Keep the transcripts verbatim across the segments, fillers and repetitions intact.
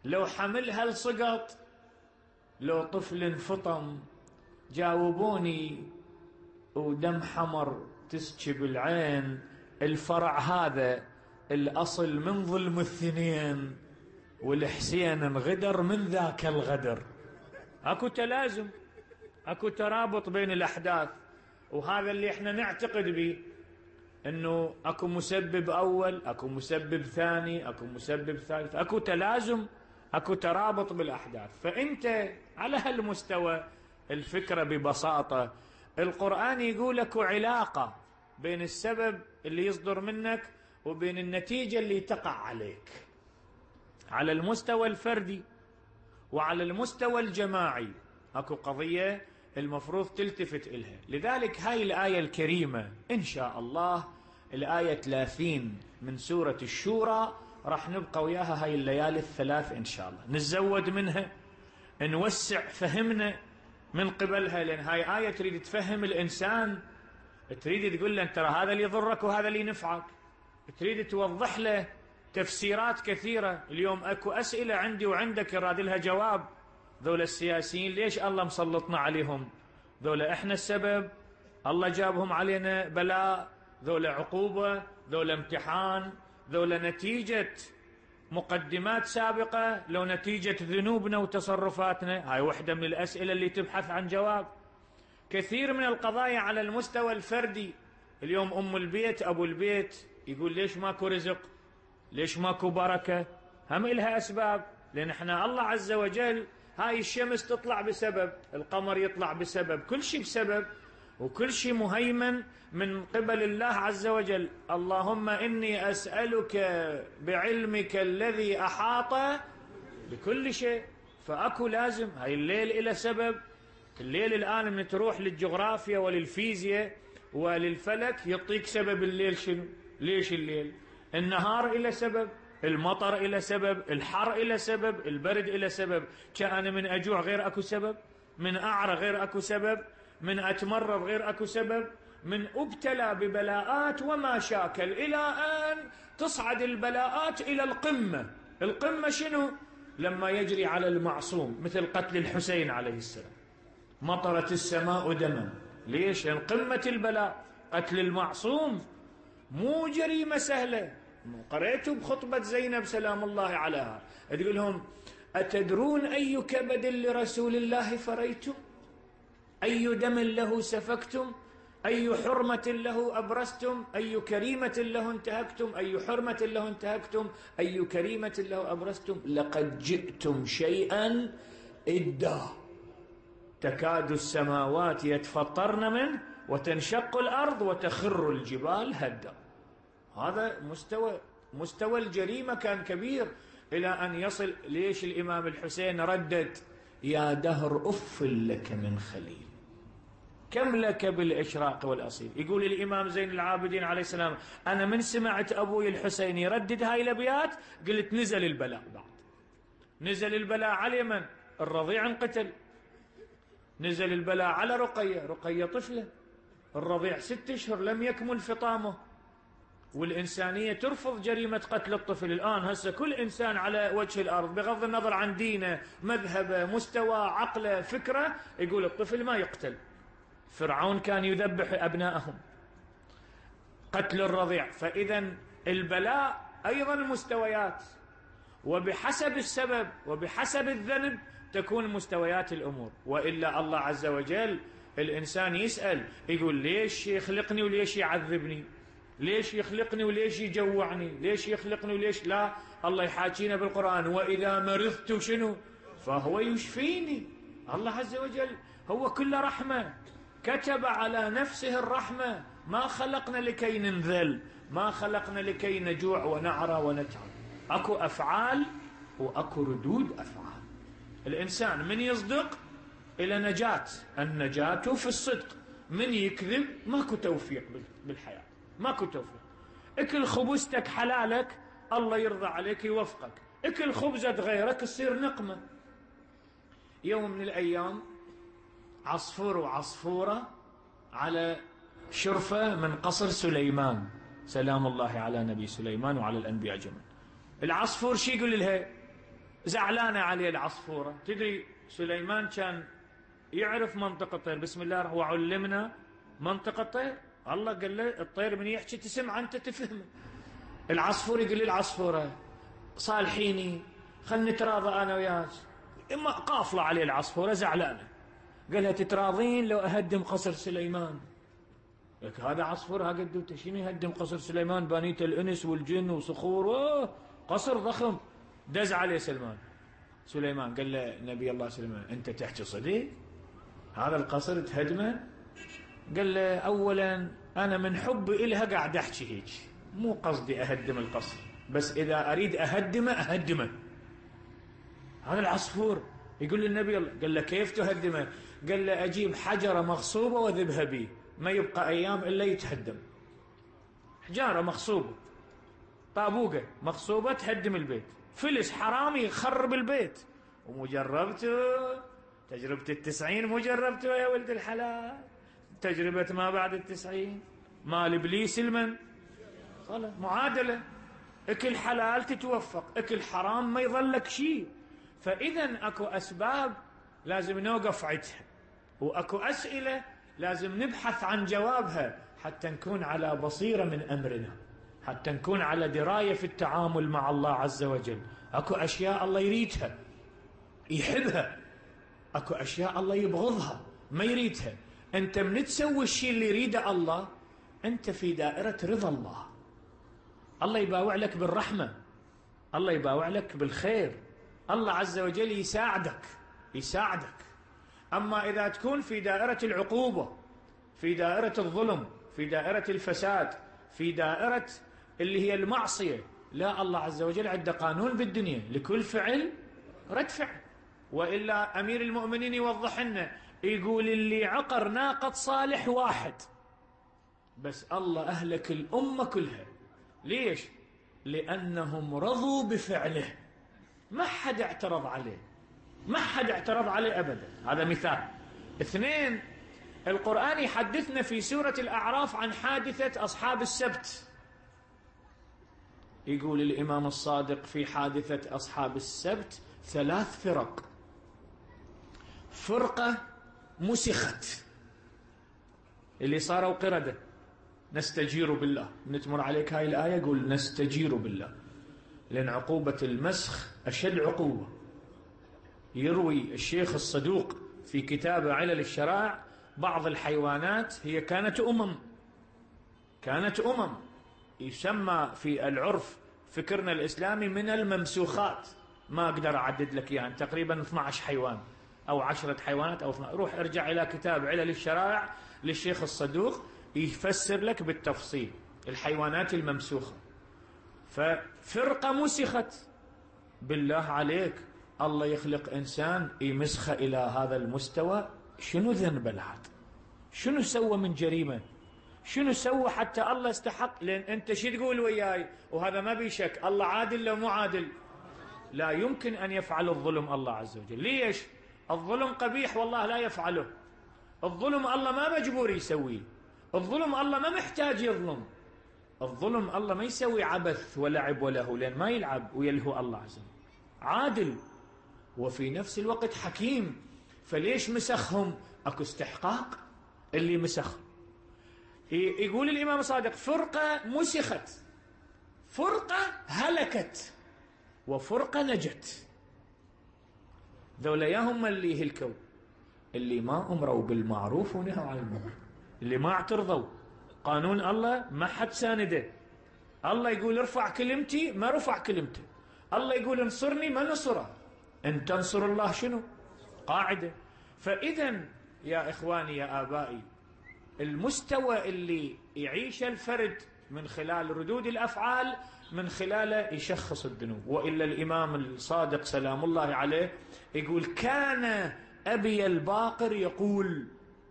لو حملها السقط، لو طفل فطم جاوبوني ودم حمر تسكب العين، الفرع هذا الأصل من ظلم الثنين، والحسين انغدر من ذاك الغدر. اكو تلازم، اكو ترابط بين الأحداث، وهذا اللي احنا نعتقد به، انه اكو مسبب اول، اكو مسبب ثاني، اكو مسبب ثالث، اكو تلازم، اكو ترابط بالاحداث. فانت على هالمستوى الفكرة ببساطة، القرآن يقول اكو علاقة بين السبب اللي يصدر منك وبين النتيجة اللي تقع عليك، على المستوى الفردي وعلى المستوى الجماعي اكو قضية المفروض تلتفت إلها. لذلك هاي الآية الكريمة إن شاء الله، الآية ثلاثين من سورة الشورى، راح نبقى وياها هاي الليالي الثلاث إن شاء الله، نتزود منها، نوسع فهمنا من قبلها، لأن هاي آية تريد تفهم الإنسان، تريد تقول له ترى هذا اللي يضرك وهذا اللي ينفعك، تريد توضح له تفسيرات كثيرة. اليوم أكو أسئلة عندي وعندك يراد لها جواب. ذولا السياسيين ليش الله مسلطنا عليهم؟ ذولا احنا السبب؟ الله جابهم علينا بلاء؟ ذولا عقوبة؟ ذولا امتحان؟ ذولا نتيجة مقدمات سابقة؟ لو نتيجة ذنوبنا وتصرفاتنا؟ هاي وحدة من الأسئلة اللي تبحث عن جواب. كثير من القضايا على المستوى الفردي، اليوم أم البيت أبو البيت يقول ليش ماكو رزق؟ ليش ماكو بركة؟ هم إلها أسباب، لأن احنا الله عز وجل هاي الشمس تطلع بسبب، القمر يطلع بسبب، كل شيء بسبب، وكل شيء مهيمن من قبل الله عز وجل. اللهم إني أسألك بعلمك الذي أحاط بكل شيء. فأكو لازم هاي الليل إلى سبب. الليل الآن من تروح للجغرافيا وللفيزياء وللفلك يعطيك سبب الليل شنو؟ ليش الليل؟ النهار إلى سبب، المطر إلى سبب، الحر إلى سبب، البرد إلى سبب. كأنا من أجوع غير أكو سبب، من أعرى غير أكو سبب، من أتمرض غير أكو سبب، من أبتلى ببلاءات ومشاكل إلى أن تصعد البلاءات إلى القمة. القمة شنو؟ لما يجري على المعصوم، مثل قتل الحسين عليه السلام، مطرت السماء دما. ليش؟ لأن قمة البلاء قتل المعصوم مو جريمة سهلة. قرأتوا بخطبة زينب سلام الله عليها تقول لهم أتدرون أي كبد لرسول الله فريتم؟ أي دم له سفكتم؟ أي حرمة له أبرزتم؟ أي كريمة له انتهكتم؟ أي حرمة له انتهكتم؟ أي كريمة له أبرزتم؟ لقد جئتم شيئا إدا تكاد السماوات يتفطرن منه وتنشق الأرض وتخر الجبال هدا. هذا مستوى مستوى الجريمة كان كبير إلى أن يصل. ليش الإمام الحسين ردد يا دهر أف لك من خليل، كم لك بالإشراق والأصيل. يقول الإمام زين العابدين عليه السلام أنا من سمعت أبوي الحسين يردد هاي الأبيات قلت نزل البلاء. بعد نزل البلاء على من؟ الرضيع انقتل. نزل البلاء على رقية، رقية طفلة، الرضيع ست أشهر لم يكمل فطامه. والإنسانية ترفض جريمة قتل الطفل. الآن هسه كل إنسان على وجه الأرض بغض النظر عن دينه، مذهبه، مستوى عقله، فكره، يقول الطفل ما يقتل. فرعون كان يذبح أبنائهم، قتل الرضيع. فإذا البلاء أيضا مستويات، وبحسب السبب وبحسب الذنب تكون مستويات الأمور. وإلا الله عز وجل الإنسان يسأل يقول ليش يخلقني وليش يعذبني؟ ليش يخلقني وليش يجوعني؟ ليش يخلقني وليش لا؟ الله يحاكينا بالقرآن وإذا مرضت شنو فهو يشفيني. الله عز وجل هو كل رحمة، كتب على نفسه الرحمة. ما خلقنا لكي ننذل، ما خلقنا لكي نجوع ونعرى ونتعب. أكو أفعال وأكو ردود أفعال. الإنسان من يصدق إلى نجاة، النجاة في الصدق. من يكذب ماكو توفيق بالحياة، ماكو توفيق. اكل خبزتك حلالك الله يرضى عليك يوفقك، اكل خبزة غيرك تصير نقمة. يوم من الأيام عصفور وعصفورة على شرفة من قصر سليمان سلام الله على نبي سليمان وعلى الأنبياء جميعا. العصفور شي يقول لها؟ زعلانة عليه العصفورة. تدري سليمان كان يعرف منطق الطير، بسم الله وعلمنا منطق الطير. الله قال له الطير من يحكي تسمع أنت تفهم. العصفور يقول لي العصفورة صالحيني خلني نتراضى أنا وياك. إما قافلة عليه العصفورة زعلانة، قالها تتراضين لو أهدم قصر سليمان؟ لك هذا عصفور هقدوته شنو يهدم قصر سليمان؟ بانيت الأنس والجن وصخور قصر ضخم. دز عليه سلمان سليمان قال له نبي الله سليمان أنت تحكي صدق؟ هذا القصر تهدمه؟ قال له أولا أنا من حبي إلها قاعد أحكي هيك، مو قصدي أهدم القصر، بس إذا أريد أهدمه أهدمه. هذا العصفور يقول للنبي الله، قال له كيف تهدمه؟ قال له أجيب حجرة مغصوبة وذبها به، ما يبقى أيام إلا يتهدم. حجارة مغصوبة، طابوقة مغصوبة تهدم البيت، فلس حرامي يخرب البيت. ومجربته تجربة التسعين، مجربته يا ولد الحلال، تجربة ما بعد التسعين مال إبليس المن صلاة معادلة، اكل حلال تتوفق، اكل حرام ما يظلك شيء. فإذا أكو أسباب لازم نوقف عدها، وأكو أسئلة لازم نبحث عن جوابها حتى نكون على بصيرة من أمرنا، حتى نكون على دراية في التعامل مع الله عز وجل. أكو أشياء الله يريدها يحبها، أكو أشياء الله يبغضها ما يريدها. أنت من تسوي الشيء اللي يريده الله أنت في دائرة رضا الله. الله يباوع لك بالرحمة، الله يباوع لك بالخير، الله عز وجل يساعدك يساعدك. أما إذا تكون في دائرة العقوبة، في دائرة الظلم، في دائرة الفساد، في دائرة اللي هي المعصية، لا، الله عز وجل عنده قانون بالدنيا لكل فعل رد فعل. وإلا أمير المؤمنين يوضح لنا يقول اللي عقر ناقة صالح واحد بس الله أهلك الأمة كلها. ليش؟ لأنهم رضوا بفعله، ما حد اعترض عليه، ما حد اعترض عليه أبدا. هذا مثال. اثنين، القرآن يحدثنا في سورة الأعراف عن حادثة أصحاب السبت. يقول الإمام الصادق في حادثة أصحاب السبت ثلاث فرق. فرقة مسخت، اللي صاروا قردة، نستجير بالله. نتمر عليك هاي الآية قول نستجير بالله، لأن عقوبة المسخ أشد عقوبة. يروي الشيخ الصدوق في كتاب علل الشرائع بعض الحيوانات هي كانت أمم كانت أمم يسمى في العرف فكرنا الإسلامي من الممسوخات. ما أقدر أعدد لك يعني تقريبا اثني عشر حيوان أو عشرة حيوانات أو اثنى عشر. روح ارجع إلى كتاب علل الشرائع للشيخ الصدوق يفسر لك بالتفصيل الحيوانات الممسوخة. ففرقة مسخت. بالله عليك الله يخلق إنسان يمسخ إلى هذا المستوى؟ شنو ذنب هذا؟ شنو سوى من جريمة؟ شنو سوى حتى الله استحق؟ لأن أنت شو تقول وياي؟ وهذا ما بيشك الله عادل لو مو عادل؟ لا يمكن أن يفعل الظلم الله عز وجل. ليش؟ الظلم قبيح والله لا يفعله. الظلم الله ما مجبور يسويه، الظلم الله ما محتاج يظلم، الظلم الله ما يسوي عبث ولعب وله، لأن ما يلعب ويلهو الله عز وجل. عادل وفي نفس الوقت حكيم. فليش مسخهم؟ أكو استحقاق اللي مسخ. يقول الإمام الصادق فرقة مسخت، فرقة هلكت، وفرقة نجت. ذولا ياهم اللي يهلكوا اللي ما أمروا بالمعروف ونهوا عن المنكر، اللي ما اعترضوا قانون الله ما حد سانده. الله يقول ارفع كلمتي ما رفع كلمته، الله يقول انصرني ما نصره. ان تنصر الله شنو؟ قاعدة. فإذا يا إخواني يا آبائي، المستوى اللي يعيش الفرد من خلال ردود الأفعال من خلاله يشخص الذنوب. وإلا الإمام الصادق سلام الله عليه يقول كان أبي الباقر يقول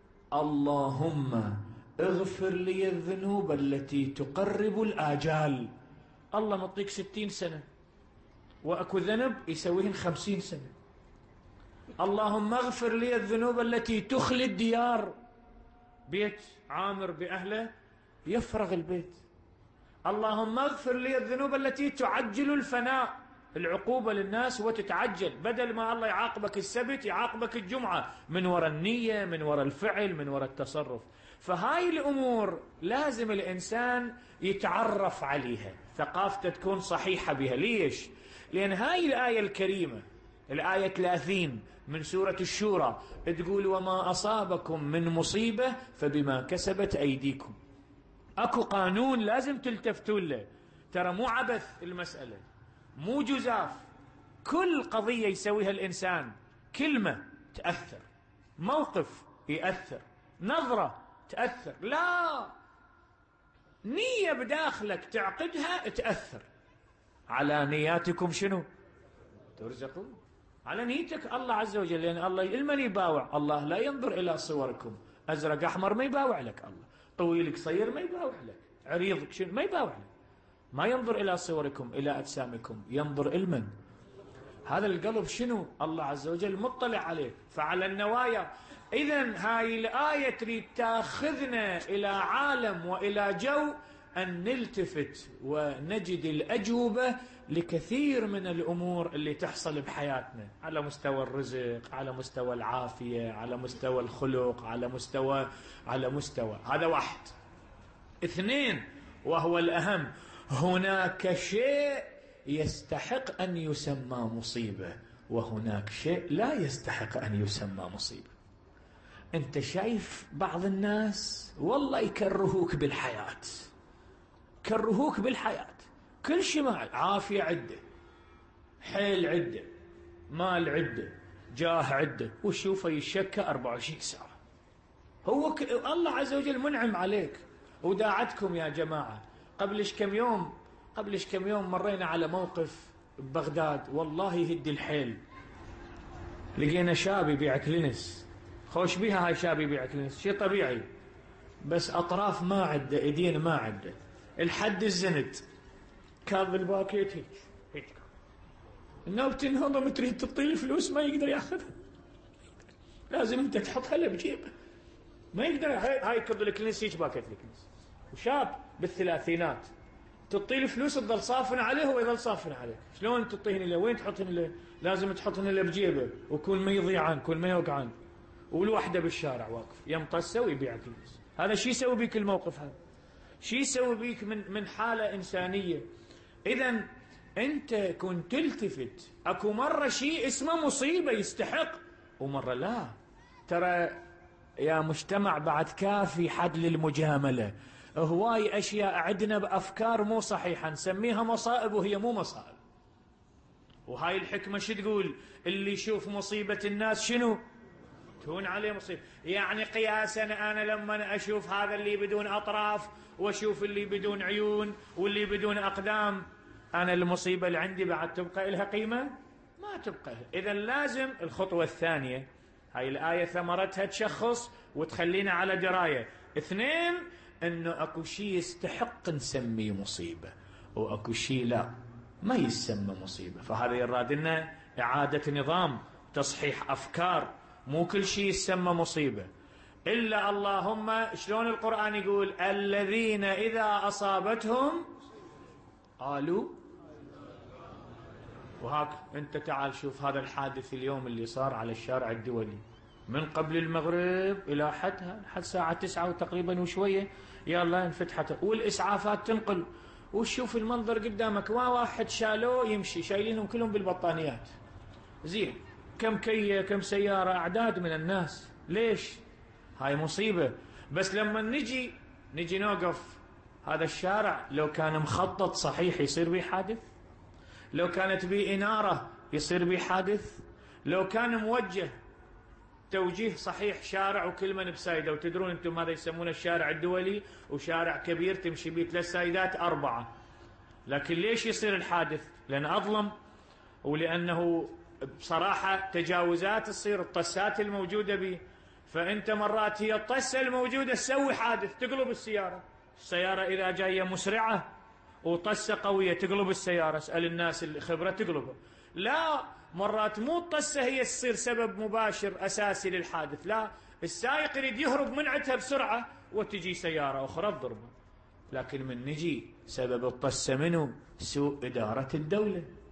اللهم اغفر لي الذنوب التي تقرب الآجال. الله مطيك ستين سنة وأكو ذنب يسويهن خمسين سنة. اللهم اغفر لي الذنوب التي تخلي الديار، بيت عامر بأهله يفرغ البيت. اللهم اغفر لي الذنوب التي تعجل الفناء، العقوبة للناس وتتعجل، بدل ما الله يعاقبك السبت يعاقبك الجمعة، من وراء النية، من وراء الفعل، من وراء التصرف. فهاي الأمور لازم الإنسان يتعرف عليها، ثقافته تكون صحيحة بها. ليش؟ لأن هاي الآية الكريمة، الآية ثلاثين من سورة الشورى، تقول وما أصابكم من مصيبة فبما كسبت أيديكم. أكو قانون لازم تلتفتون له، ترى مو عبث المسألة، مو جزاف. كل قضية يسويها الإنسان، كلمة تأثر، موقف يأثر، نظرة تأثر، لا، نية بداخلك تعقدها تأثر. على نياتكم شنو ترزقون، على نيتك الله عز وجل. لأن الله المن يباوع، الله لا ينظر إلى صوركم، أزرق أحمر ما يباوع لك، الله طويل قصير ما يباوع لك، عريض شنو ما يباوع لك، ما ينظر إلى صوركم إلى أجسامكم، ينظر المن. هذا القلب شنو الله عز وجل مطلع عليه. فعلى النوايا. إذن هاي الآية تريد تاخذنا إلى عالم وإلى جو أن نلتفت ونجد الأجوبة لكثير من الأمور اللي تحصل بحياتنا، على مستوى الرزق، على مستوى العافية، على مستوى الخلق، على مستوى على مستوى هذا واحد. اثنين، وهو الأهم، هناك شيء يستحق أن يسمى مصيبة، وهناك شيء لا يستحق أن يسمى مصيبة. أنت شايف بعض الناس والله يكرهوك بالحياة، كرهوك بالحياة، كل شيء معك، عافية عدة، حيل عدة، مال عدة، جاه عدة، وشوفه يشكى أربعة وعشرين ساعة. هو ك... الله عز وجل منعم عليك. وداعتكم يا جماعة، قبلش كم يوم قبلش كم يوم مرينا على موقف ببغداد، والله يهدي الحيل. لقينا شاب يبيع كلينس، خوش بيها هاي شاب يبيع كلينس، شيء طبيعي، بس أطراف ما عده، ايدين ما عده، الحد الزند، كاظ الباكيت هيك هيك، النوبة تنهضم، تريد تطيل فلوس ما يقدر ياخذها، لازم انت تحطها له بجيبه، ما يقدر. هاي كض الكنيس هيك باكيت الكنيس، وشاب بالثلاثينات، تعطيه فلوس تظل صافن عليه ويظل صافن عليك. شلون تعطيهن له؟ وين تحطهن له؟ لازم تحطهن له بجيبه، وكل ما يضيعان كل ما يوقعان، والوحده بالشارع واقف يمطسه ويبيع كنيس. هذا شو يسوي بيك الموقف هذا؟ شو يسوي بيك من من حاله انسانيه؟ اذا انت كنت تلتفت. اكو مره شيء اسمه مصيبه يستحق، ومره لا. ترى يا مجتمع بعد كافي حد للمجامله. هواي اشياء عندنا بافكار مو صحيحه نسميها مصائب وهي مو مصائب. وهاي الحكمه شو تقول؟ اللي يشوف مصيبه الناس شنو تهون عليه مصيبه. يعني قياسا انا لما اشوف هذا اللي بدون اطراف، واشوف اللي بدون عيون، واللي بدون اقدام، انا المصيبه اللي عندي بعد تبقى لها قيمه؟ ما تبقى. اذا لازم الخطوه الثانيه، هاي الايه ثمرتها تشخص وتخلينا على درايه. اثنين، انه اكو شيء يستحق نسميه مصيبه، واكو شيء لا ما يسمى مصيبه. فهذا يراد لنا اعاده نظام، تصحيح افكار. مو كل شيء يسمى مصيبه الا اللهم شلون القران يقول الذين اذا اصابتهم قالوا. وهاك انت تعال شوف هذا الحادث اليوم اللي صار على الشارع الدولي، من قبل المغرب الى حدها لحد ساعه تسعة وتقريبا وشويه، يلا انفتحت والاسعافات تنقل، وشوف المنظر قدامك، ما واحد شالوه يمشي، شايلينهم كلهم بالبطانيات. زين، كم كيه كم سياره، اعداد من الناس. ليش؟ هاي مصيبه. بس لما نجي نجي نوقف، هذا الشارع لو كان مخطط صحيح يصير به حادث؟ لو كانت به اناره يصير به حادث؟ لو كان موجه توجيه صحيح شارع وكل من بسايده، وتدرون انتم هذا يسمونه الشارع الدولي، وشارع كبير تمشي به ثلاث سايدات اربعه، لكن ليش يصير الحادث؟ لان اظلم، ولانه بصراحه تجاوزات تصير، الطسات الموجوده به. فانت مرات هي الطسه الموجوده تسوي حادث، تقلب السياره. السياره اذا جايه مسرعه وطسه قويه تقلب السياره، اسال الناس الخبره تقلبها. لا، مرات مو الطسه هي تصير سبب مباشر اساسي للحادث، لا، السائق يريد يهرب من عندها بسرعه وتجي سياره اخرى تضربه. لكن من نجي سبب الطسه منه سوء اداره الدوله،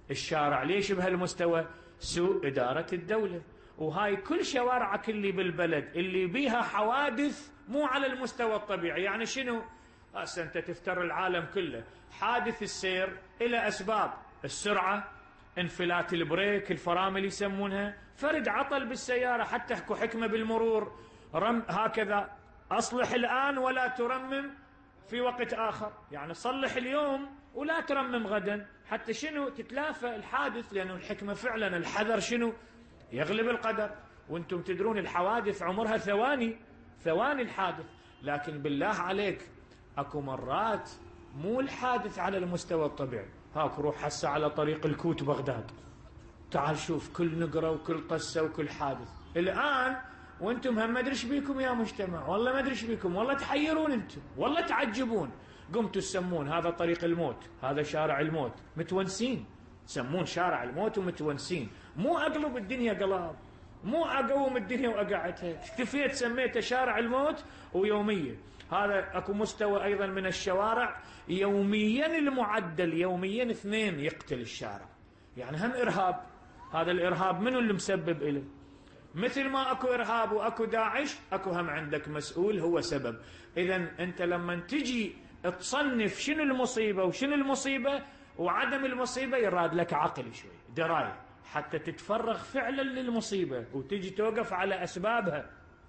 الشارع ليش بهالمستوى؟ سوء إدارة الدولة. وهاي كل شوارعك اللي بالبلد اللي بيها حوادث مو على المستوى الطبيعي. يعني شنو؟ هسه أنت تفتر العالم كله، حادث السير إلى أسباب: السرعة، انفلات البريك، الفرامل يسمونها، فرد عطل بالسيارة، حتى احكوا حكمة بالمرور، رم هكذا، أصلح الآن ولا ترمم في وقت آخر. يعني صلح اليوم ولا ترمم غدا، حتى شنو؟ تتلافى الحادث. لأنه الحكمة فعلا الحذر شنو؟ يغلب القدر. وانتم تدرون الحوادث عمرها ثواني، ثواني الحادث. لكن بالله عليك اكو مرات مو الحادث على المستوى الطبيعي. هاك روح هسه على طريق الكوت بغداد، تعال شوف كل نقرة وكل قصة وكل حادث. الآن وانتم هم ما ادري ايش بيكم يا مجتمع، والله ما ادري ايش بيكم، والله تحيرون انتم، والله تعجبون. قمتوا تسمون هذا طريق الموت، هذا شارع الموت، متونسين تسمون شارع الموت ومتونسين. مو اقلب الدنيا قلاب، مو اقوم الدنيا واقعدها، اكتفيت سميته شارع الموت. ويوميا هذا اكو مستوى ايضا من الشوارع يوميا المعدل يوميا اثنين يقتل الشارع. يعني هم ارهاب. هذا الارهاب منو اللي مسبب له؟ مثل ما اكو ارهاب واكو داعش، اكو هم عندك مسؤول هو سبب. اذا انت لما تجي تصنف شنو المصيبة وشنو المصيبة وعدم المصيبة، يراد لك عقل شوي، دراية، حتى تتفرغ فعلا للمصيبة وتجي توقف على أسبابها.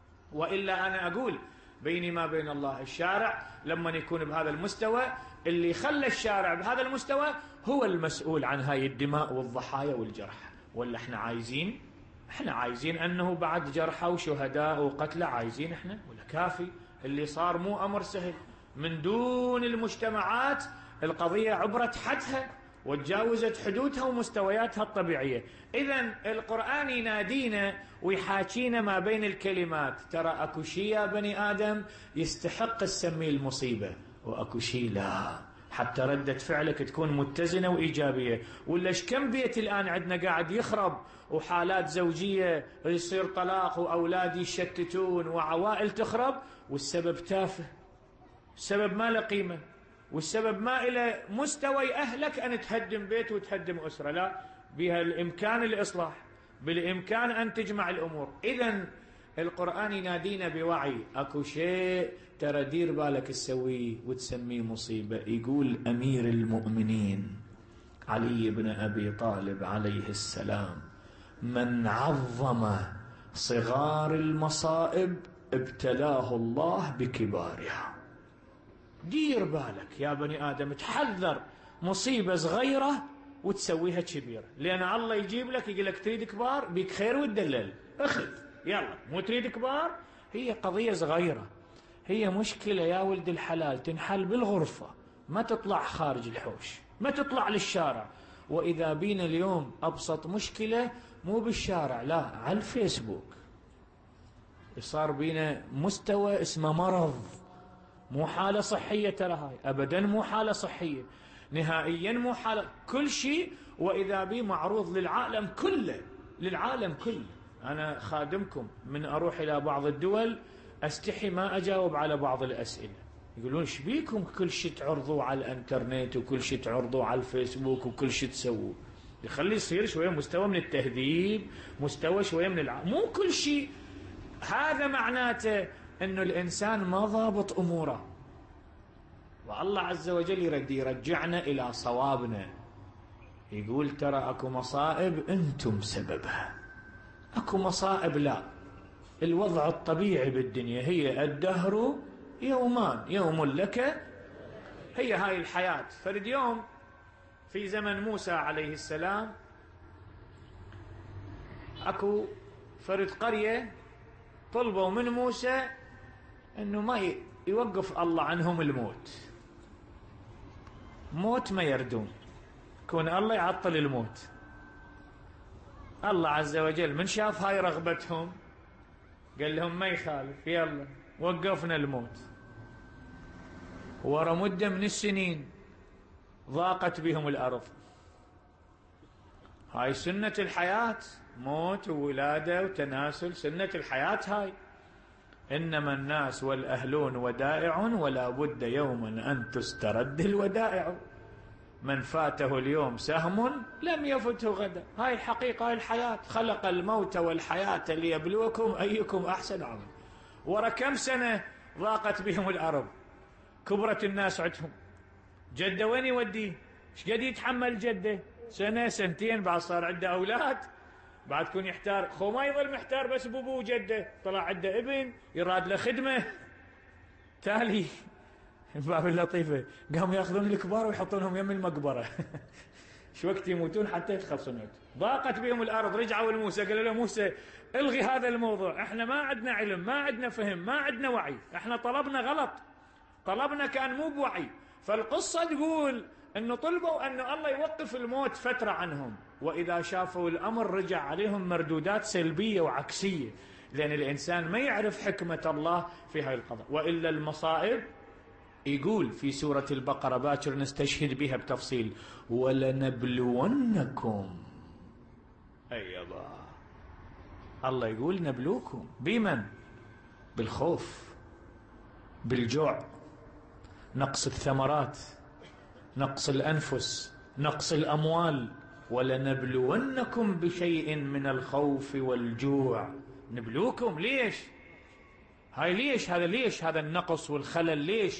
وإلا أنا أقول بيني ما بين الله، الشارع لما يكون بهذا المستوى، اللي خلى الشارع بهذا المستوى هو المسؤول عن هاي الدماء والضحايا والجرح. ولا احنا عايزين احنا عايزين أنه بعد جرحى وشهداء وقتلى عايزين احنا؟ ولا كافي؟ اللي صار مو أمر سهل. من دون المجتمعات القضية عبرت حدها وتجاوزت حدودها ومستوياتها الطبيعية. إذن القرآن ينادينا ويحاكينا ما بين الكلمات. ترى أكو شيء يا بني آدم يستحق تسميه المصيبة، وأكو شيء لا، حتى ردة فعلك تكون متزنة وإيجابية. ولا كم بيت الآن عندنا قاعد يخرب، وحالات زوجية يصير طلاق، وأولاد يشتتون، وعوائل تخرب، والسبب تافه، السبب ما له قيمة، والسبب ما إلى مستوى أهلك أن تهدم بيت وتهدم أسرة. لا، بها الإمكان الإصلاح، بالإمكان أن تجمع الأمور. إذن القرآن ينادينا بوعي. أكو شيء ترى دير بالك تسويه وتسميه مصيبة. يقول أمير المؤمنين علي بن أبي طالب عليه السلام: من عظم صغار المصائب ابتلاه الله بكبارها. دير بالك يا بني آدم، تحذر مصيبة صغيرة وتسويها كبيرة، لأن الله يجيب لك يقول لك تريد كبار بيك خير وتدلل، اخذ يلا. مو تريد كبار، هي قضية صغيرة، هي مشكلة يا ولد الحلال تنحل بالغرفة، ما تطلع خارج الحوش، ما تطلع للشارع. وإذا بينا اليوم أبسط مشكلة مو بالشارع، لا، على الفيسبوك صار بينا مستوى اسمه مرض. مو حالة صحية ترى هاي، أبدا مو حالة صحية نهائيا، مو حالة كل شيء. وإذا بي معروض للعالم كله، للعالم كله. أنا خادمكم من أروح إلى بعض الدول أستحي ما أجاوب على بعض الأسئلة، يقولون ايش بيكم كل شيء تعرضوا على الانترنت وكل شيء تعرضوا على الفيسبوك وكل شيء تسووا. يخلي يصير شوية مستوى من التهذيب، مستوى شوية من الع... مو كل شيء. هذا معناته انه الانسان ما ضابط اموره، والله عز وجل يرد يرجعنا الى صوابنا. يقول ترى اكو مصائب انتم سببها، اكو مصائب لا، الوضع الطبيعي بالدنيا هي الدهر يومان، يوم لك، هي هاي الحياة. فرد يوم في زمن موسى عليه السلام اكو فرد قرية طلبوا من موسى انه ما يوقف الله عنهم الموت، موت ما يردون، كون الله يعطل الموت. الله عز وجل من شاف هاي رغبتهم قال لهم ما يخالف، يلا وقفنا الموت. ورا مدة من السنين ضاقت بهم الأرض. هاي سنة الحياة، موت وولادة وتناسل، سنة الحياة هاي. إنما الناس والأهلون ودائع ولا بد يوما أن تسترد الودائع. من فاته اليوم سهم لم يفته غدا. هاي الحقيقة، هاي الحياة. خلق الموت والحياة ليبلوكم أيكم أحسن عملا. ورا كم سنة ضاقت بهم الأرض، كبرت الناس عندهم. جدة وين يوديه؟ ايش قد يتحمل جدة؟ سنة سنتين، بعد صار عنده أولاد، بعد كون يحتار. خو ما يظل محتار بس بابوه وجده، طلع عنده ابن يراد له خدمة. تالي باب اللطيفة قاموا ياخذون الكبار ويحطونهم يم المقبرة. شو وقت يموتون حتى يتخلصون. ضاقت بهم الأرض. رجعوا لموسى قالوا له موسى الغي هذا الموضوع، احنا ما عندنا علم، ما عندنا فهم، ما عندنا وعي، احنا طلبنا غلط، طلبنا كان مو بوعي. فالقصة تقول انه طلبوا ان الله يوقف الموت فترة عنهم، واذا شافوا الامر رجع عليهم مردودات سلبية وعكسية، لان الانسان ما يعرف حكمة الله في هاي القضاء. والا المصائب يقول في سورة البقرة، باكر نستشهد بها بتفصيل، ولنبلونكم. اي الله، الله يقول نبلوكم. بمن؟ بالخوف، بالجوع، نقص الثمرات، نقص الأنفس، نقص الأموال. ولنبلونكم بشيء من الخوف والجوع. نبلوكم ليش؟ هاي ليش؟ هذا ليش؟ هذا النقص والخلل ليش؟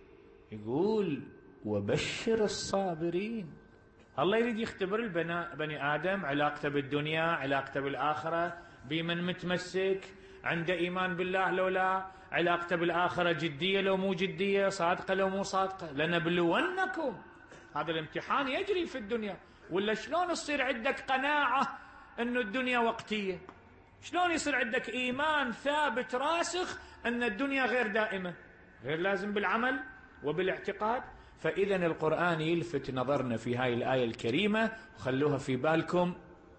يقول وبشر الصابرين. الله يريد يختبر البناء بني آدم، علاقته بالدنيا، علاقته بالآخرة، بمن متمسك، عنده إيمان بالله لو لا، علاقته بالآخرة جدية لو مو جدية، صادقة لو مو صادقة. لنبلونكم، هذا الامتحان يجري في الدنيا. ولا شلون يصير عندك قناعة أن الدنيا وقتية؟ شلون يصير عندك إيمان ثابت راسخ أن الدنيا غير دائمة؟ غير لازم بالعمل وبالاعتقاد. فإذا القرآن يلفت نظرنا في هاي الآية الكريمة، وخلوها في بالكم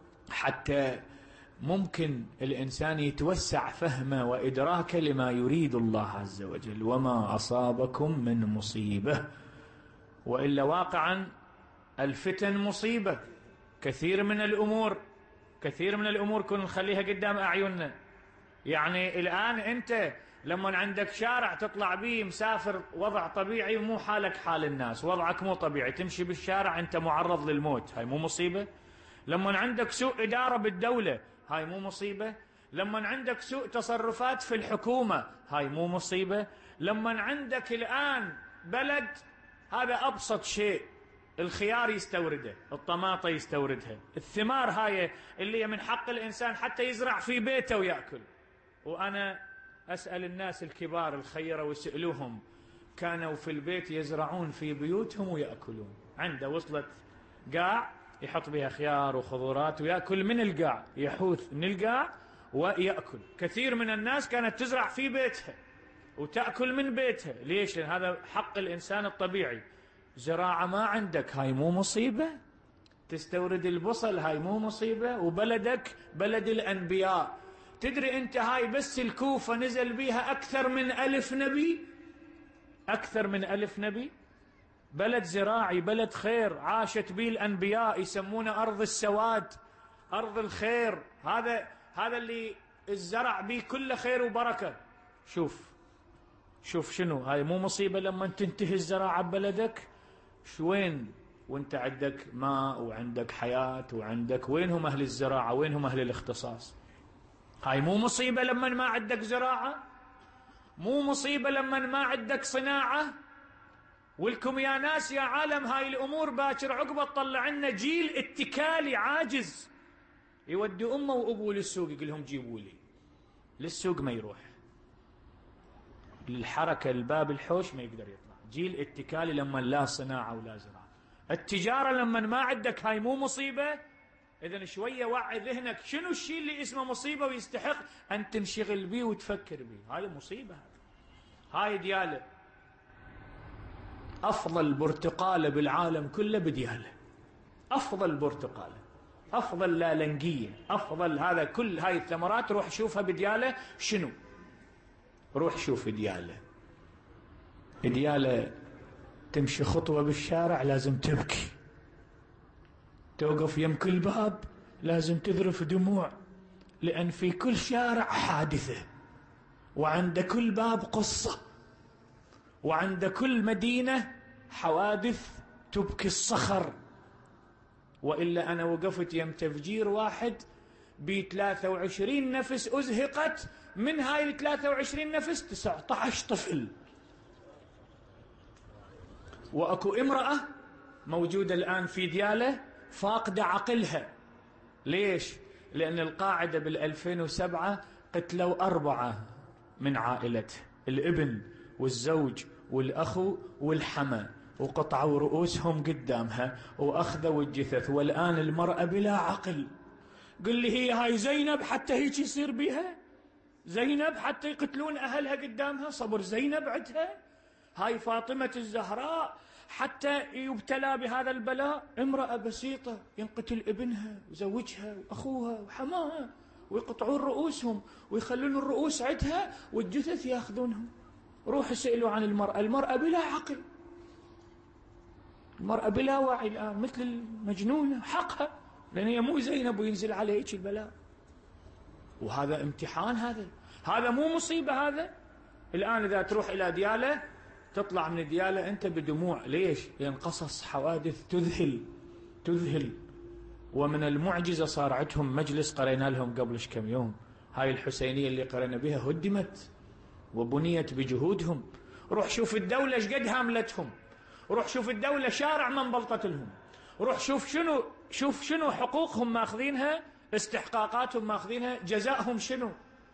حتى ممكن الإنسان يتوسع فهمه وإدراكه لما يريد الله عز وجل. وما أصابكم من مصيبة، وإلا واقعا الفتن مصيبة. كثير من الأمور كثير من الأمور كنا نخليها قدام أعيننا. يعني الآن أنت لما عندك شارع تطلع به مسافر وضع طبيعي، مو حالك حال الناس، وضعك مو طبيعي، تمشي بالشارع أنت معرض للموت، هاي مو مصيبة؟ لما عندك سوء إدارة بالدولة، هاي مو مصيبة؟ لما عندك سوء تصرفات في الحكومة، هاي مو مصيبة؟ لما عندك الآن بلد، هذا أبسط شيء، الخيار يستورده، الطماطة يستوردها، الثمار هاي اللي هي من حق الإنسان حتى يزرع في بيته ويأكل. وأنا أسأل الناس الكبار الخيرة وسألوهم، كانوا في البيت يزرعون في بيوتهم ويأكلون. عنده وصلت قاع يحط بها خيار وخضرات ويأكل من القاع، يحوث من القاع ويأكل. كثير من الناس كانت تزرع في بيتها وتأكل من بيتها. ليش؟ لأن هذا حق الإنسان الطبيعي. زراعة ما عندك، هاي مو مصيبة؟ تستورد البصل، هاي مو مصيبة؟ وبلدك بلد الأنبياء. تدري أنت هاي بس الكوفة نزل بيها أكثر من ألف نبي، أكثر من ألف نبي. بلد زراعي، بلد خير، عاشت به الأنبياء، يسمونه أرض السواد، أرض الخير. هذا هذا اللي الزرع به كل خير وبركة. شوف شوف شنو هاي، مو مصيبة لما تنتهي الزراعة ببلدك؟ شوين وانت عندك ماء وعندك حياة وعندك، وينهم أهل الزراعة؟ وينهم أهل الاختصاص؟ هاي مو مصيبة لما ما عندك زراعة؟ مو مصيبة لما ما عندك صناعة؟ ولكم يا ناس يا عالم هاي الأمور باكر عقبة تطلع لنا جيل اتكالي عاجز، يودي أمه وأبوه للسوق يقول لهم جيبوا لي. للسوق ما يروح، للحركة الباب الحوش ما يقدر يطلع. جيل اتكالي لما لا صناعة ولا زراعة. التجارة لما ما عندك، هاي مو مصيبة؟ إذن شوية وعي ذهنك، شنو الشيء اللي اسمه مصيبة ويستحق أن تنشغل به وتفكر به؟ هاي مصيبة. هاي ديالة. أفضل برتقالة بالعالم كله بديالة، أفضل برتقالة، أفضل لالنقية، أفضل هذا، كل هاي الثمرات روح شوفها بديالة. شنو؟ روح شوف ديالة. ديالة تمشي خطوة بالشارع لازم تبكي، توقف يم كل باب لازم تذرف دموع، لأن في كل شارع حادثة، وعند كل باب قصة، وعند كل مدينة حوادث تبكي الصخر. وإلا أنا وقفت يم تفجير واحد بثلاثة وعشرين نفس أزهقت، من هاي الثلاثة وعشرين نفس تسعة عشر طفل. وأكو امرأة موجودة الآن في ديالى فاقدة عقلها. ليش؟ لأن القاعدة بالألفين وسبعة قتلوا أربعة من عائلته، الابن والزوج والأخو والحمى، وقطعوا رؤوسهم قدامها وأخذوا الجثث، والآن المرأة بلا عقل. قل لي هي هاي زينب حتى هيك يصير بها؟ زينب حتى يقتلون أهلها قدامها؟ صبر زينب عدها؟ هاي فاطمة الزهراء حتى يبتلى بهذا البلاء؟ امرأة بسيطة ينقتل ابنها وزوجها وأخوها وحماها ويقطعون رؤوسهم ويخلون الرؤوس عدها والجثث ياخذونهم. روح اسألوا عن المرأة، المرأة بلا عقل، المرأة بلا وعي الآن مثل المجنونة، حقها، لأن هي مو زينب وينزل عليها هيك البلاء. وهذا امتحان، هذا هذا مو مصيبة هذا؟ الآن إذا تروح إلى ديالى تطلع من ديالى أنت بدموع. ليش؟ لأن قصص حوادث تذهل تذهل. ومن المعجزة صار عندهم مجلس قرينا لهم قبل كم يوم، هاي الحسينية اللي قرينا بها هدمت وبنيت بجهودهم. روح شوف الدولة ايش قد هاملتهم، روح شوف الدولة شارع من بلطت لهم، روح شوف شنو شوف شنو حقوقهم ماخذينها، استحقاقاتهم ماخذينها، جزائهم شنو.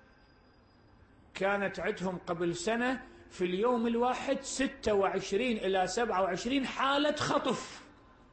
كانت عندهم قبل سنة في اليوم الواحد ستة وعشرين إلى سبعة وعشرين حالة خطف،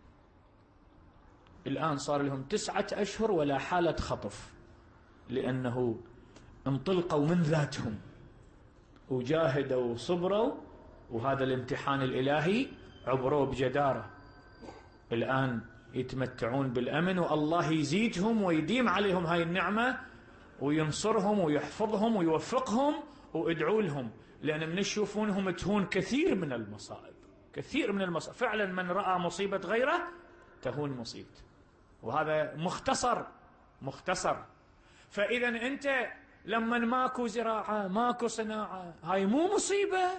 الآن صار لهم تسعة أشهر ولا حالة خطف، لأنه انطلقوا من ذاتهم وجاهدوا وصبروا، وهذا الامتحان الإلهي عبروا بجدارة. الآن يتمتعون بالأمن، والله يزيدهم ويديم عليهم هاي النعمة وينصرهم ويحفظهم ويوفقهم، وادعوا لهم، لأن من يشوفونهم تهون كثير من المصائب، كثير من المصائب. فعلا من رأى مصيبة غيره تهون مصيبته، وهذا مختصر مختصر. فإذا أنت لما ماكو زراعة ماكو صناعة هاي مو مصيبة؟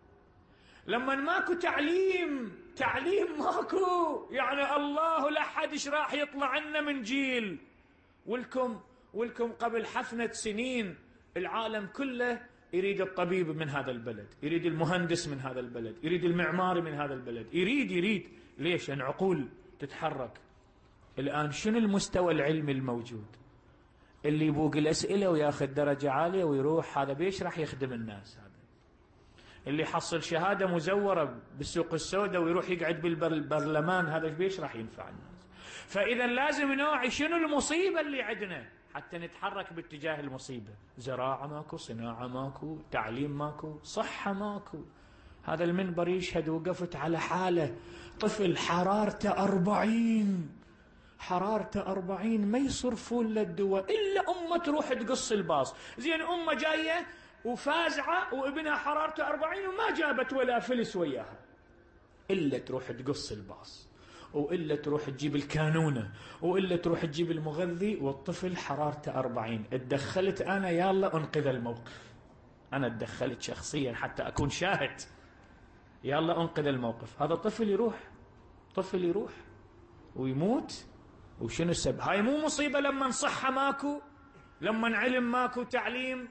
لما ماكو تعليم تعليم ماكو، يعني الله لحد ايش راح يطلع لنا من جيل. ولكم ولكم قبل حفنة سنين العالم كله يريد الطبيب من هذا البلد، يريد المهندس من هذا البلد، يريد المعماري من هذا البلد، يريد يريد ليش؟ أن عقول تتحرك. الآن شنو المستوى العلمي الموجود؟ اللي يبوق الأسئلة وياخذ درجة عالية ويروح، هذا بيش راح يخدم الناس؟ هذا اللي يحصل شهادة مزورة بالسوق السوداء ويروح يقعد بالبرلمان، هذا بيش راح ينفع الناس؟ فإذا لازم نوعي شنو المصيبة اللي عندنا حتى نتحرك باتجاه المصيبة. زراعة ماكو، صناعة ماكو، تعليم ماكو، صحة ماكو. هذا المنبر يشهد وقفت على حالة طفل حرارته أربعين، حرارته أربعين، ما يصرفون للدواء إلا أمه تروح تقص الباص. زين أمه جاية وفازعة وابنها حرارته أربعين وما جابت ولا فلس وياها، إلا تروح تقص الباص، وإلا تروح تجيب الكانونة، وإلا تروح تجيب المغذي، والطفل حرارته أربعين. اتدخلت أنا يلا أنقذ الموقف، أنا اتدخلت شخصيا حتى أكون شاهد، يلا أنقذ الموقف. هذا طفل يروح طفل يروح ويموت. وشنو السبب؟ هاي مو مصيبة لما صحة ماكو، لما علم ماكو، تعليم؟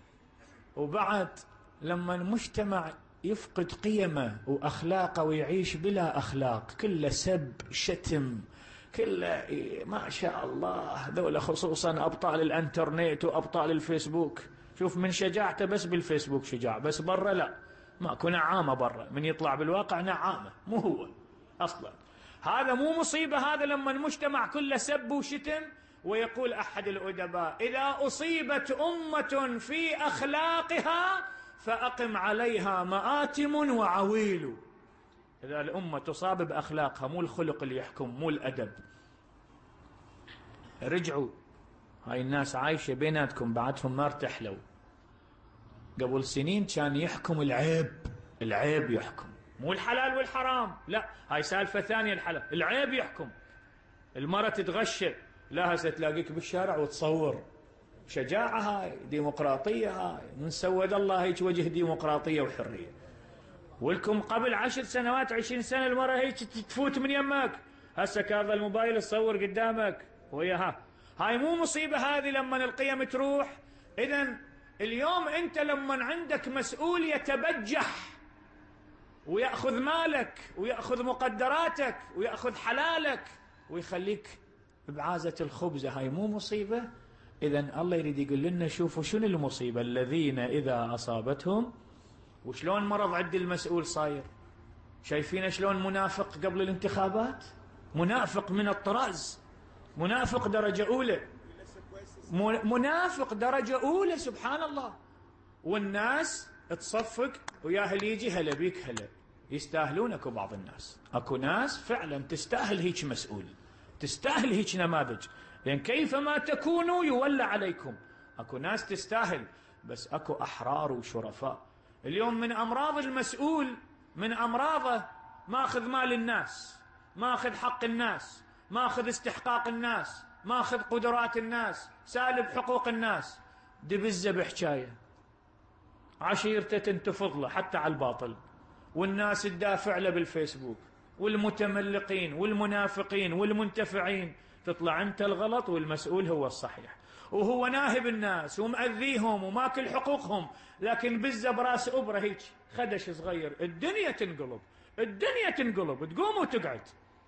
وبعد لما المجتمع يفقد قيمه وأخلاقه ويعيش بلا أخلاق، كله سب شتم، كله ما شاء الله. ذولا خصوصا أبطال الانترنت وأبطال الفيسبوك، شوف من شجاعته بس بالفيسبوك شجاع، بس برا لا، ماكو نعامة برا، من يطلع بالواقع نعامة مو هو أصلا. هذا مو مصيبة هذا لما المجتمع كله سب وشتم؟ ويقول أحد الأدباء: إذا أصيبت أمة في أخلاقها فأقم عليها مآتم وعويل. إذا الأمة تصاب بأخلاقها، مو الخلق اللي يحكم، مو الأدب. رجعوا، هاي الناس عايشة بيناتكم بعدهم ما ارتحلوا. قبل سنين كان يحكم العيب، العيب يحكم، مو الحلال والحرام، لا، هاي سالفة ثانية. الحلال العيب يحكم. المرأة تتغشى، لا هسه تلاقيك بالشارع وتصور. شجاعة هاي، ديمقراطية هاي، من سود الله هيك وجه ديمقراطية وحرية. ولكم قبل عشر سنوات عشرين سنة المرة هيك تفوت من يمك، هسه كاظ الموبايل تصور قدامك وياها. هاي مو مصيبة هذه لما القيم تروح؟ إذن اليوم أنت لما عندك مسؤول يتبجح ويأخذ مالك ويأخذ مقدراتك ويأخذ حلالك ويخليك بعازة الخبزة، هاي مو مصيبة؟ إذن الله يريد يقول لنا شوفوا شنو المصيبة. الذين إذا أصابتهم، وشلون مرض عند المسؤول صاير؟ شايفين شلون منافق قبل الانتخابات؟ منافق من الطراز، منافق درجة أولى، منافق درجة أولى سبحان الله. والناس تصفق وياه اللي يجي هلا بيك هلا. يستاهلون اكو بعض الناس، اكو ناس فعلا تستاهل هيك مسؤول، تستاهل هيك نماذج، لأن كيفما تكونوا يولى عليكم. اكو ناس تستاهل، بس اكو أحرار وشرفاء. اليوم من أمراض المسؤول، من أمراضه ماخذ مال الناس، ماخذ حق الناس، ماخذ استحقاق الناس، ماخذ قدرات الناس، سالب حقوق الناس. دبزه بحكايه، عشيرته تنتفض له حتى على الباطل، والناس تدافع له بالفيسبوك، والمتملقين والمنافقين والمنتفعين. تطلع انت الغلط والمسؤول هو الصحيح، وهو ناهب الناس ومأذيهم وماكل حقوقهم، لكن بزه براس ابره هيك خدش صغير. الدنيا تنقلب، الدنيا تنقلب، تقوم وتقعد.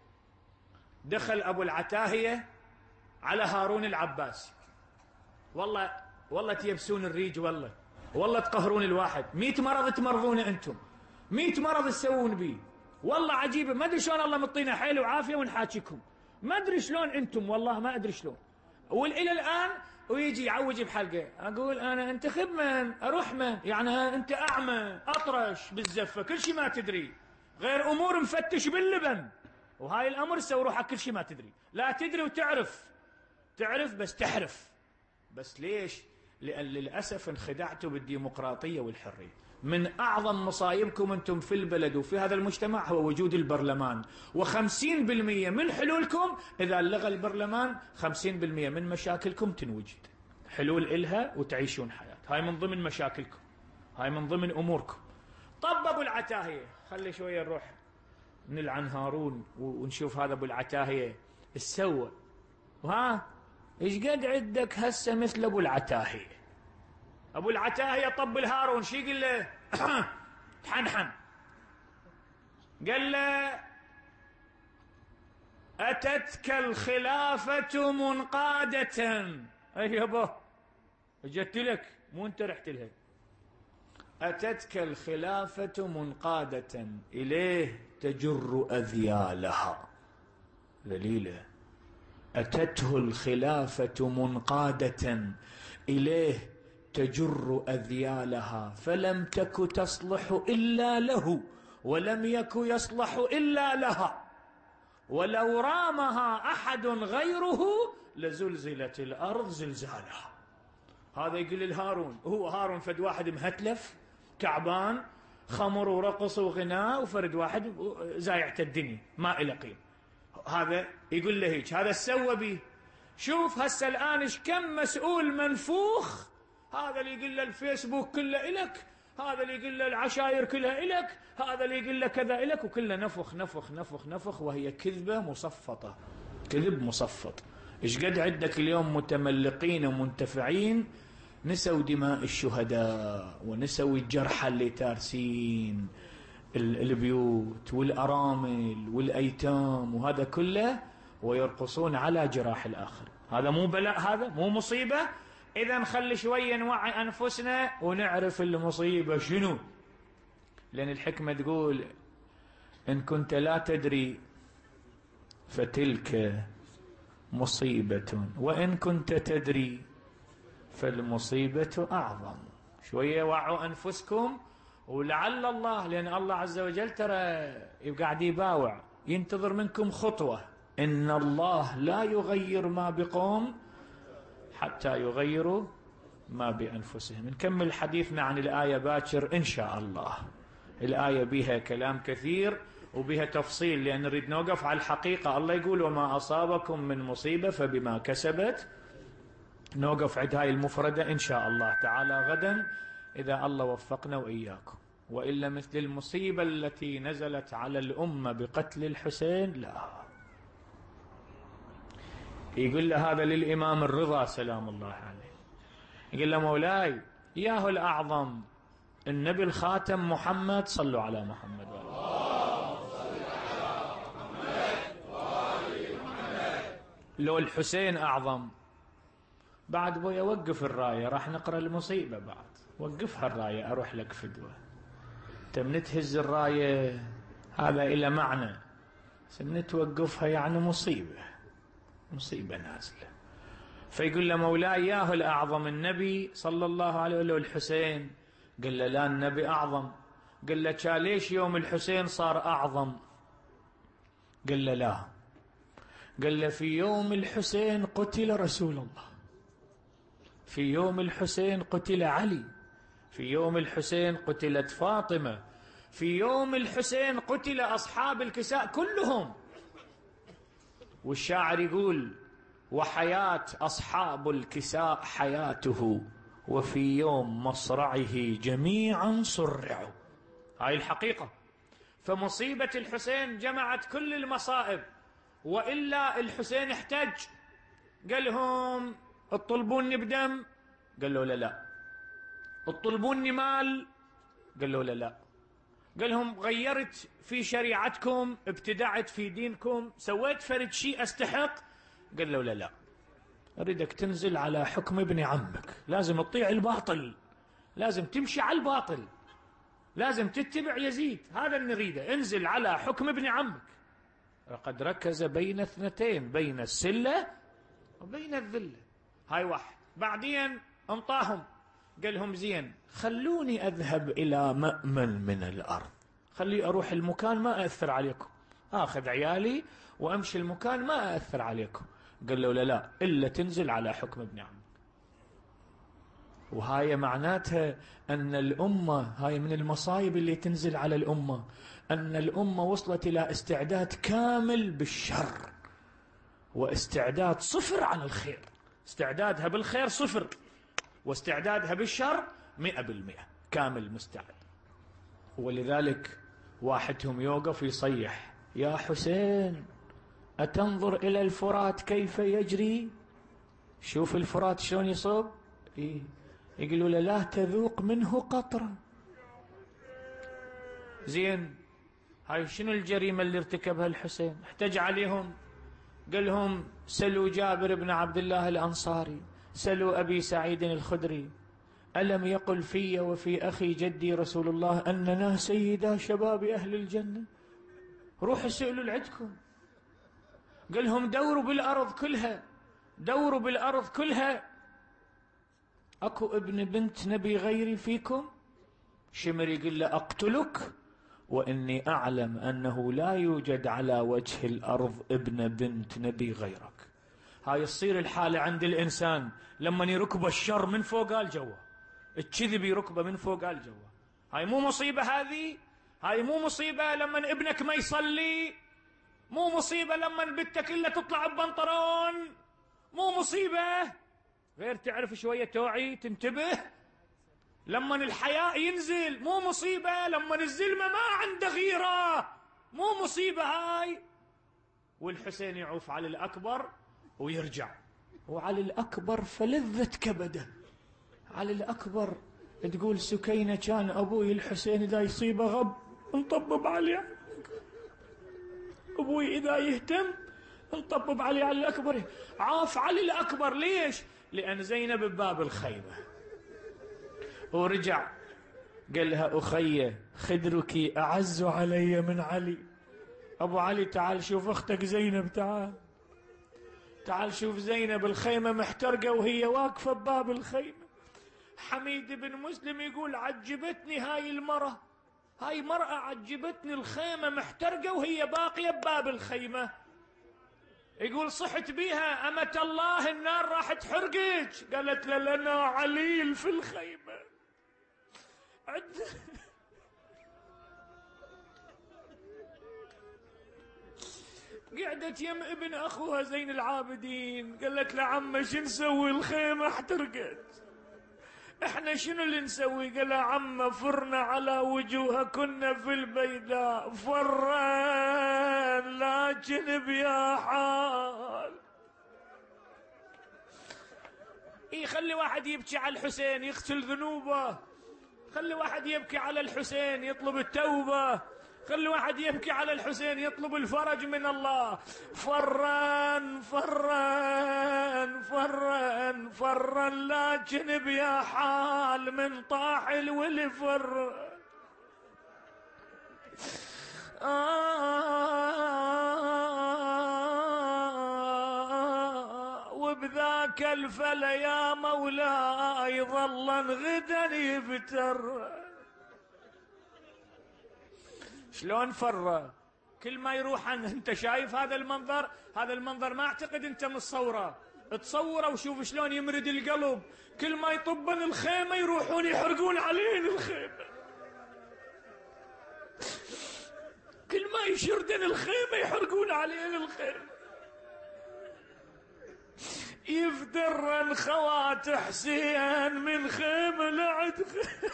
دخل ابو العتاهيه على هارون العباسي، والله والله تيبسون الريج، والله والله تقهرون الواحد. مئة مرض تمرضونه انتم، مئة مرض تسوون بيه. والله عجيبه، ما ادري شلون الله مطينا حيل وعافيه ونحاكيكم، ما ادري شلون انتم، والله ما ادري شلون. والى الان ويجي يعوج بحلقه. اقول انا انتخب من؟ اروح من؟ يعني انت اعمى اطرش بالزفه كل شيء ما تدري، غير امور مفتش باللبن، وهاي الامر سوي روحك كل شيء ما تدري. لا تدري وتعرف، تعرف بس تحرف. بس ليش؟ لأن للأسف انخدعتوا بالديمقراطية والحرية. من أعظم مصايبكم أنتم في البلد وفي هذا المجتمع هو وجود البرلمان، وخمسين بالمئة من حلولكم إذا لغى البرلمان خمسين بالمئة من مشاكلكم تنوجد. حلول إلها وتعيشون حياة. هاي من ضمن مشاكلكم، هاي من ضمن أموركم. طب أبو العتاهية، خلي شوية نروح نلعن هارون ونشوف هذا أبو العتاهية السوى. وها ايش قد عندك هسه مثل ابو العتاهية؟ ابو العتاهية طب الهارون شي قال له؟ تحنحن، قال له اتتك الخلافة منقادة. اي يابا اجت لك، مو انت رحت لها. اتتك الخلافة منقادة اليه تجر اذيالها. ذليله. أتته الخلافة منقادة إليه تجر أذيالها، فلم تك تصلح إلا له، ولم يك يصلح إلا لها، ولو رامها أحد غيره لزلزلت الأرض زلزالها. هذا يقول الهارون، هو هارون فد واحد مهتلف كعبان، خمر ورقص وغناء، وفرد واحد زايعة الدنيا ما إلى قيم. هذا يقول له هيك، هذا سوى بي. شوف هسه الآن ايش كم مسؤول منفوخ. هذا اللي يقول له الفيسبوك كله إلك، هذا اللي يقول له العشاير كلها إلك، هذا اللي يقول له كذا إلك، وكله نفخ نفخ نفخ نفخ، وهي كذبة مصفطة، كذب مصفط. ايش قد عندك اليوم متملقين ومنتفعين نسوا دماء الشهداء، ونسوا الجرحى اللي تارسين البيوت والأرامل والأيتام وهذا كله، ويرقصون على جراح الآخر. هذا مو بلاء؟ هذا مو مصيبة؟ إذا خلي شوية نوعي أنفسنا ونعرف المصيبة شنو. لأن الحكمة تقول إن كنت لا تدري فتلك مصيبة، وإن كنت تدري فالمصيبة أعظم. شوية وعوا أنفسكم، ولعل الله، لأن الله عز وجل ترى قاعد يباوع، ينتظر منكم خطوة. إن الله لا يغير ما بقوم حتى يغيروا ما بأنفسهم. نكمل حديثنا عن الآية باكر إن شاء الله. الآية بها كلام كثير وبها تفصيل، لأن نريد نوقف على الحقيقة. الله يقول وما أصابكم من مصيبة فبما كسبت. نوقف عند هاي المفردة إن شاء الله تعالى غدا إذا الله وفقنا وإياكم. وإلا مثل المصيبة التي نزلت على الأمة بقتل الحسين لا. يقول له هذا للإمام الرضا سلام الله عليه، يقول له مولاي ياهو الأعظم النبي الخاتم محمد، صلوا على محمد وآله. لو الحسين أعظم بعد بويا وقف الراية، راح نقرأ المصيبة بعد، وقفها الراية أروح لك فدوة. تم تهز الراية هذا إلى معنى، سمن توقفها يعني مصيبة، مصيبة نازلة. فيقول له مولاي ياهو الأعظم النبي صلى الله عليه وسلم الحسين، قال له لا النبي أعظم. قال له ليش يوم الحسين صار أعظم؟ قال له لا، قال له في يوم الحسين قتل رسول الله، في يوم الحسين قتل علي، في يوم الحسين قتلت فاطمة، في يوم الحسين قتل أصحاب الكساء كلهم. والشاعر يقول وحياة أصحاب الكساء حياته، وفي يوم مصرعه جميعا صرعوا. هاي الحقيقة. فمصيبة الحسين جمعت كل المصائب، وإلا الحسين احتج، قال لهم اطلبوني بدم، قال له لا لا. اطلبوني مال، قال له لا لا. قال لهم غيرت في شريعتكم، ابتدعت في دينكم، سويت فرد شيء استحق، قال له لا لا، أريدك تنزل على حكم ابن عمك، لازم تطيع الباطل، لازم تمشي على الباطل، لازم تتبع يزيد، هذا اللي نريده، انزل على حكم ابن عمك. وقد ركز بين اثنتين، بين السلة وبين الذلة. هاي واحد. بعدين انطاهم، قال لهم زين خلوني أذهب إلى مأمن من الأرض، خلي أروح المكان ما أأثر عليكم، آخذ عيالي وأمشي المكان ما أأثر عليكم. قال له لا لا، إلا تنزل على حكم ابن عمك. وهاي معناتها أن الأمة، هاي من المصايب اللي تنزل على الأمة، أن الأمة وصلت إلى استعداد كامل بالشر، واستعداد صفر عن الخير. استعدادها بالخير صفر، واستعدادها بالشر مئة بالمئة كامل مستعد. ولذلك واحدهم يوقف يصيح يا حسين أتنظر إلى الفرات كيف يجري؟ شوف الفرات شلون يصب. إيه؟ يقولوا له لا تذوق منه قطرة. زين هاي شنو الجريمة اللي ارتكبها الحسين؟ احتج عليهم، قال لهم سلوا جابر بن عبد الله الأنصاري، سلوا أبي سعيد الخدري، ألم يقل في وفي أخي جدي رسول الله أننا سيدا شباب أهل الجنة؟ روحوا سئلوا لعدكم. قال لهم دوروا بالأرض كلها، دوروا بالأرض كلها، أكو ابن بنت نبي غيري فيكم؟ شمر يقول له أقتلك وإني أعلم أنه لا يوجد على وجه الأرض ابن بنت نبي غيرك. هاي الصير الحالة عند الإنسان لما يركب الشر من فوق الجوا، الكذب يركبه من فوق الجوا. هاي مو مصيبة هذه؟ هاي مو مصيبة لما ابنك ما يصلي؟ مو مصيبة لما بنتك إلا تطلع ببنطرون؟ مو مصيبة غير تعرف شوية توعي تنتبه؟ لما الحياء ينزل مو مصيبة؟ لما الزلمة ما عنده غيرة مو مصيبة هاي؟ والحسين يعوف على الأكبر ويرجع، وعلى الأكبر فلذة كبده. على الأكبر تقول سكينة كان أبوي الحسين إذا يصيبه غب نطبب عليه، أبوي إذا يهتم نطبب عليه. على الأكبر عاف على الأكبر. ليش؟ لأن زينب بباب الخيمة. ورجع قال لها أخي خدرك أعز علي من علي. أبو علي تعال شوف أختك زينب، تعال تعال شوف زينب الخيمة محترقة وهي واقفة بباب الخيمة. حميد بن مسلم يقول عجبتني هاي المرأة، هاي مرأة عجبتني، الخيمة محترقة وهي باقية بباب الخيمة. يقول صحت بيها أمة الله النار راح تحرقك، قالت لنا عليل في الخيمة. عد... قعدت يم ابن أخوها زين العابدين، قالت له عمه شو نسوي الخيمة احترقت. احنا شنو اللي نسوي؟ قال عم فرنا على وجوهكن في البيداء فرا لكن بيا حال. يخلي واحد يبكي على الحسين يغسل ذنوبه، خلي واحد يبكي على الحسين يطلب التوبة، خلي واحد يبكي على الحسين يطلب الفرج من الله. فرا فرا فرا فرا لكن بيا حال من طاح الولي فرا. آه وبذاك الفلا يا مولاي ظلا غدا يفتر. شلون فر؟ كل ما يروح عنه. انت شايف هذا المنظر؟ هذا المنظر ما اعتقد انت متصوره، تصوره وشوف شلون يمرد القلب. كل ما يطبن الخيمه يروحون يحرقون عليهن الخيمه، كل ما يشردن الخيمه يحرقون عليهن الخيمه. يفترن خوات حسين من خيمه لعد خيمه.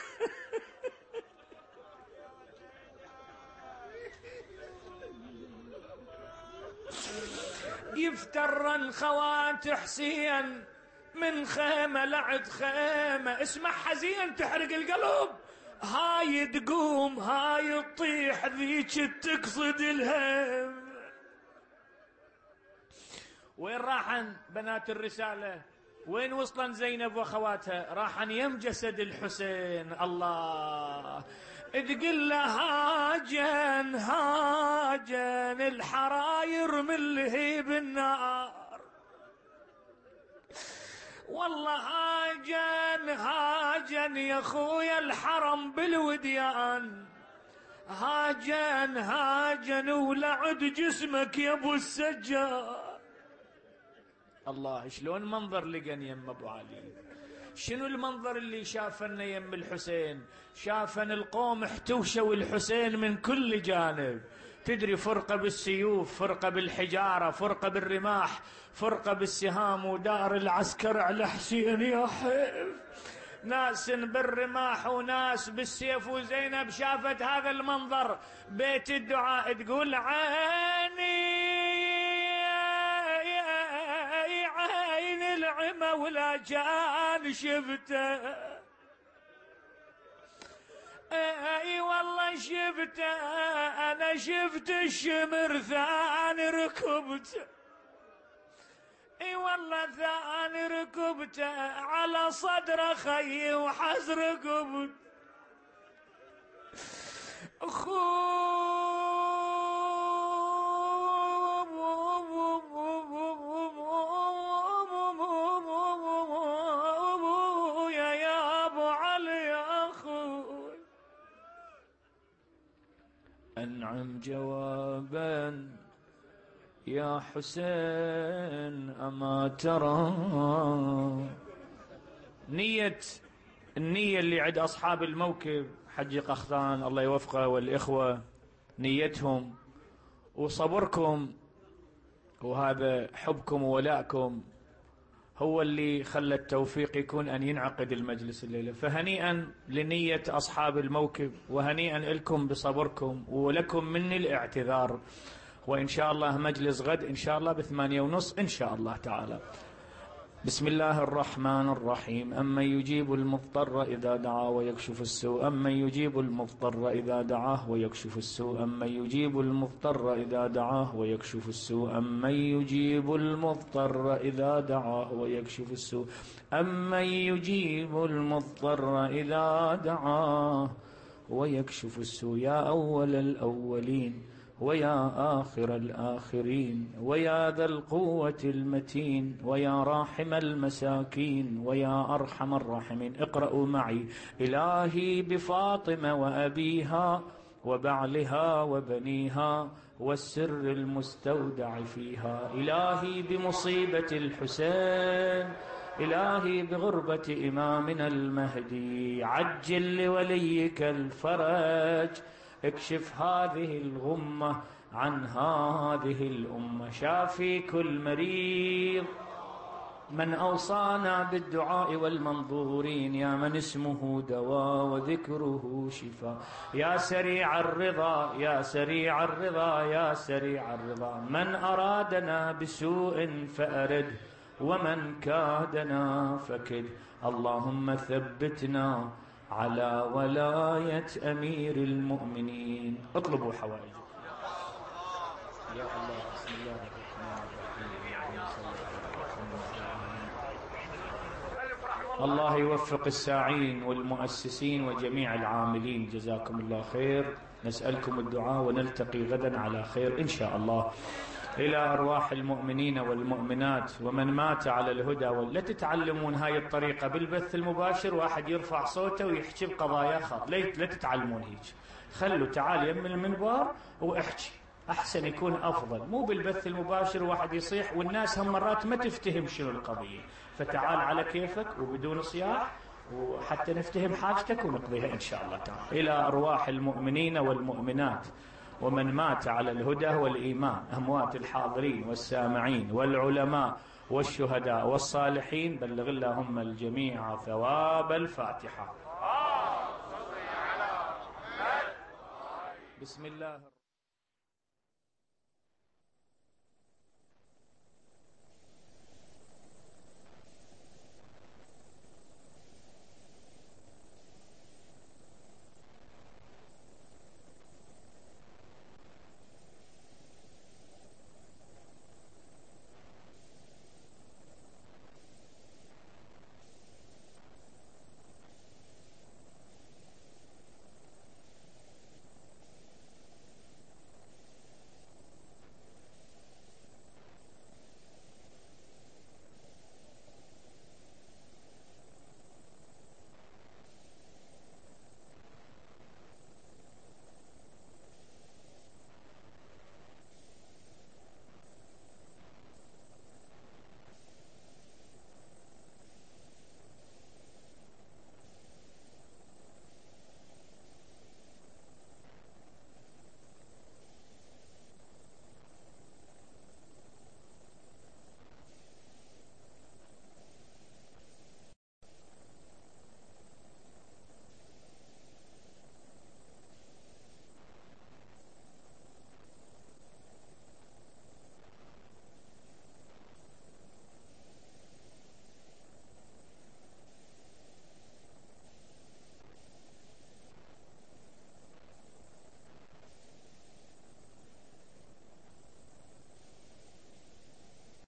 يفترن خوات حسين من خيمة لعد خيمة. اسمع حزين تحرق القلب. هاي تقوم هاي تطيح ذيك تقصد الهم. وين راحن بنات الرسالة؟ وين وصلن زينب واخواتها؟ راحن يم جسد الحسين. الله تقول له هاجن هاجن الحراير من لهيب النار. والله هاجن هاجن يا خويا الحرم بالوديان. هاجن هاجن ولعد جسمك يا ابو السجاد. الله شلون منظر لقن يم ابو علي. شنو المنظر اللي شافنا يم الحسين؟ شافن القوم احتوشوا الحسين من كل جانب. تدري فرقة بالسيوف، فرقة بالحجارة، فرقة بالرماح، فرقة بالسهام، ودار العسكر على حسين يا حيف. ناس بالرماح وناس بالسيف. وزينب شافت هذا المنظر بيت الدعاء تقول عيني عين العمى ولا كان شفته. اي والله شفته انا شفت الشمر ثاني ركبته. اي والله ثاني ركبته على صدر خيي وحز ركبته. يا ابو علي يا اخوي انعم جوابا يا حسين أما ترى. نية النية اللي عند أصحاب الموكب حجي قخطان الله يوفقه والإخوة، نيتهم وصبركم وهذا حبكم وولائكم هو اللي خلى التوفيق يكون أن ينعقد المجلس الليلة. فهنيئا لنية أصحاب الموكب وهنيئا لكم بصبركم ولكم مني الاعتذار. وإن شاء الله مجلس غد إن شاء الله بثمانية ونص إن شاء الله تعالى. بسم الله الرحمن الرحيم. أمن يجيب المضطر إذا دعاه ويكشف السوء. أمن يجيب المضطر إذا دعاه ويكشف السوء. أمن يجيب المضطر إذا دعاه ويكشف السوء. أمن يجيب المضطر إذا دعاه ويكشف السوء. أمن يجيب المضطر إذا دعاه ويكشف السوء. يا أول الأولين ويا آخر الآخرين ويا ذا القوة المتين ويا راحم المساكين ويا أرحم الراحمين. اقرأوا معي. إلهي بفاطمة وأبيها وبعلها وبنيها والسر المستودع فيها. إلهي بمصيبة الحسين. إلهي بغربة إمامنا المهدي. عجل لوليك الفرج. اكشف هذه الغمة عن هذه الأمة. شافي كل مريض من أوصانا بالدعاء والمنظورين، يا من اسمه دواء وذكره شفاء، يا سريع الرضا يا سريع الرضا يا سريع الرضا، من أرادنا بسوء فأرد ومن كادنا فكد، اللهم ثبتنا على ولاية أمير المؤمنين. اطلبوا حوائج. يا الله. بسم الله الرحمن الرحيم. الله يوفق الساعين والمؤسسين وجميع العاملين، جزاكم الله خير. نسألكم الدعاء ونلتقي غدا على خير إن شاء الله. إلى أرواح المؤمنين والمؤمنات ومن مات على الهدى. ولا تتعلمون هاي الطريقة بالبث المباشر، واحد يرفع صوته ويحكي بقضايا خاص، لا تتعلمون هيك. خلوا تعال يم المنبر واحكي، أحسن يكون أفضل. مو بالبث المباشر واحد يصيح والناس هم مرات ما تفتهم شنو القضية. فتعال على كيفك وبدون صياح، وحتى نفتهم حاجتك ونقضيها إن شاء الله تعالى. إلى أرواح المؤمنين والمؤمنات ومن مات على الهدى والإيمان، أموات الحاضرين والسامعين والعلماء والشهداء والصالحين، بلغ اللهم الجميع ثواب الفاتحة. بسم الله.